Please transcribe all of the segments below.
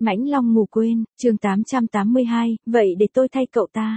Mãnh Long ngủ quên, chương 882, vậy để tôi thay cậu ta.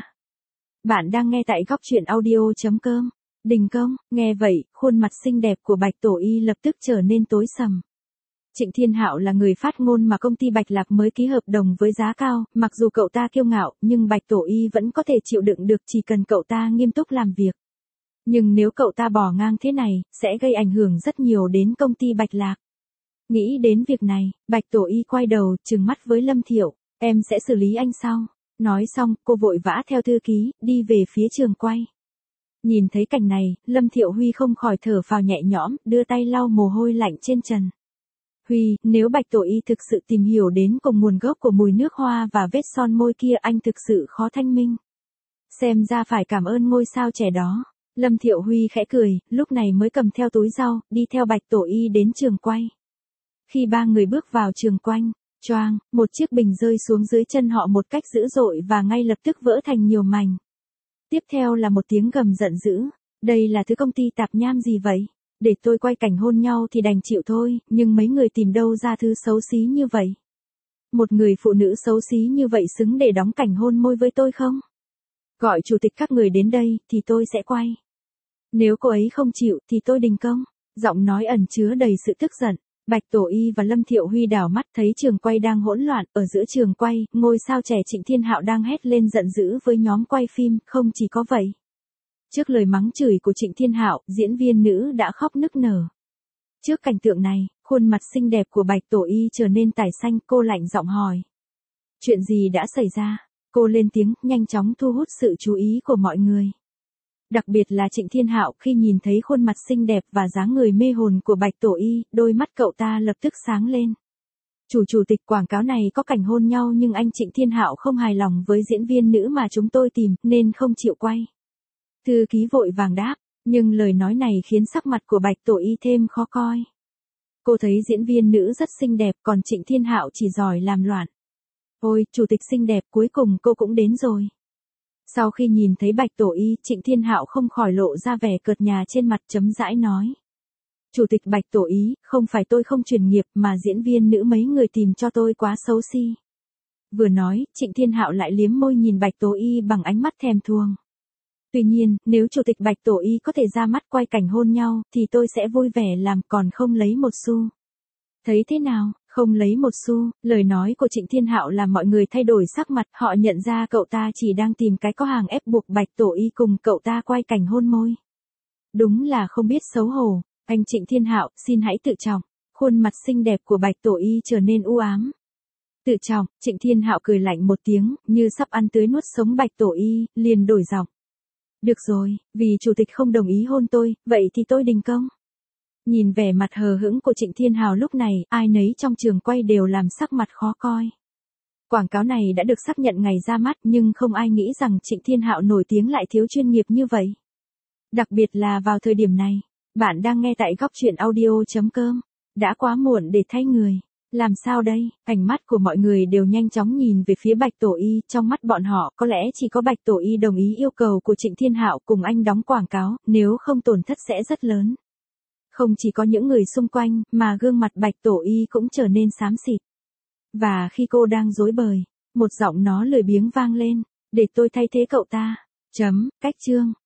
Bạn đang nghe tại góc truyện audio.com. Đình công, nghe vậy, khuôn mặt xinh đẹp của Bạch Tổ Y lập tức trở nên tối sầm. Trịnh Thiên Hạo là người phát ngôn mà công ty Bạch Lạc mới ký hợp đồng với giá cao, mặc dù cậu ta kiêu ngạo, nhưng Bạch Tổ Y vẫn có thể chịu đựng được chỉ cần cậu ta nghiêm túc làm việc. Nhưng nếu cậu ta bỏ ngang thế này, sẽ gây ảnh hưởng rất nhiều đến công ty Bạch Lạc. Nghĩ đến việc này, Bạch Tổ Y quay đầu, trừng mắt với Lâm Thiệu, em sẽ xử lý anh sau. Nói xong, cô vội vã theo thư ký, đi về phía trường quay. Nhìn thấy cảnh này, Lâm Thiệu Huy không khỏi thở phào nhẹ nhõm, đưa tay lau mồ hôi lạnh trên trần. Huy, nếu Bạch Tổ Y thực sự tìm hiểu đến cùng nguồn gốc của mùi nước hoa và vết son môi kia, anh thực sự khó thanh minh. Xem ra phải cảm ơn ngôi sao trẻ đó. Lâm Thiệu Huy khẽ cười, lúc này mới cầm theo túi rau, đi theo Bạch Tổ Y đến trường quay. Khi ba người bước vào trường quanh, choang, một chiếc bình rơi xuống dưới chân họ một cách dữ dội và ngay lập tức vỡ thành nhiều mảnh. Tiếp theo là một tiếng gầm giận dữ, đây là thứ công ty tạp nham gì vậy? Để tôi quay cảnh hôn nhau thì đành chịu thôi, nhưng mấy người tìm đâu ra thứ xấu xí như vậy? Một người phụ nữ xấu xí như vậy xứng để đóng cảnh hôn môi với tôi không? Gọi chủ tịch các người đến đây, thì tôi sẽ quay. Nếu cô ấy không chịu, thì tôi đình công. Giọng nói ẩn chứa đầy sự tức giận. Bạch Tổ Y và Lâm Thiệu Huy đảo mắt thấy trường quay đang hỗn loạn, ở giữa trường quay, ngôi sao trẻ Trịnh Thiên Hạo đang hét lên giận dữ với nhóm quay phim, không chỉ có vậy. Trước lời mắng chửi của Trịnh Thiên Hạo, diễn viên nữ đã khóc nức nở. Trước cảnh tượng này, khuôn mặt xinh đẹp của Bạch Tổ Y trở nên tái xanh, cô lạnh giọng hỏi. Chuyện gì đã xảy ra? Cô lên tiếng, nhanh chóng thu hút sự chú ý của mọi người. Đặc biệt là Trịnh Thiên Hạo, khi nhìn thấy khuôn mặt xinh đẹp và dáng người mê hồn của Bạch Tổ Y, đôi mắt cậu ta lập tức sáng lên. Chủ tịch, quảng cáo này có cảnh hôn nhau nhưng anh Trịnh Thiên Hạo không hài lòng với diễn viên nữ mà chúng tôi tìm, nên không chịu quay. Thư ký vội vàng đáp, nhưng lời nói này khiến sắc mặt của Bạch Tổ Y thêm khó coi. Cô thấy diễn viên nữ rất xinh đẹp, còn Trịnh Thiên Hạo chỉ giỏi làm loạn. Ôi, chủ tịch xinh đẹp, cuối cùng cô cũng đến rồi. Sau khi nhìn thấy Bạch Tổ Y, Trịnh Thiên Hạo không khỏi lộ ra vẻ cợt nhả trên mặt, chấm dãi nói. Chủ tịch Bạch Tổ Y, không phải tôi không chuyên nghiệp mà diễn viên nữ mấy người tìm cho tôi quá xấu xí. Vừa nói, Trịnh Thiên Hạo lại liếm môi nhìn Bạch Tổ Y bằng ánh mắt thèm thuồng. Tuy nhiên, nếu chủ tịch Bạch Tổ Y có thể ra mắt quay cảnh hôn nhau, thì tôi sẽ vui vẻ làm, còn không lấy một xu. Thấy thế nào? Không lấy một xu, lời nói của Trịnh Thiên Hạo làm mọi người thay đổi sắc mặt, họ nhận ra cậu ta chỉ đang tìm cái có hàng ép buộc Bạch Tổ Y cùng cậu ta quay cảnh hôn môi. Đúng là không biết xấu hổ, anh Trịnh Thiên Hạo, xin hãy tự trọng. Khuôn mặt xinh đẹp của Bạch Tổ Y trở nên u ám. Tự trọng, Trịnh Thiên Hạo cười lạnh một tiếng, như sắp ăn tươi nuốt sống Bạch Tổ Y, liền đổi giọng. Được rồi, vì chủ tịch không đồng ý hôn tôi, vậy thì tôi đình công. Nhìn vẻ mặt hờ hững của Trịnh Thiên Hạo lúc này, ai nấy trong trường quay đều làm sắc mặt khó coi. Quảng cáo này đã được xác nhận ngày ra mắt nhưng không ai nghĩ rằng Trịnh Thiên Hạo nổi tiếng lại thiếu chuyên nghiệp như vậy. Đặc biệt là vào thời điểm này, bạn đang nghe tại góc truyện audio.com. Đã quá muộn để thay người. Làm sao đây? Ánh mắt của mọi người đều nhanh chóng nhìn về phía Bạch Tổ Y, trong mắt bọn họ có lẽ chỉ có Bạch Tổ Y đồng ý yêu cầu của Trịnh Thiên Hạo cùng anh đóng quảng cáo, nếu không tổn thất sẽ rất lớn. Không chỉ có những người xung quanh, mà gương mặt Bạch Tổ Y cũng trở nên xám xịt. Và khi cô đang rối bời, một giọng nó lười biếng vang lên, để tôi thay thế cậu ta. Cách chương.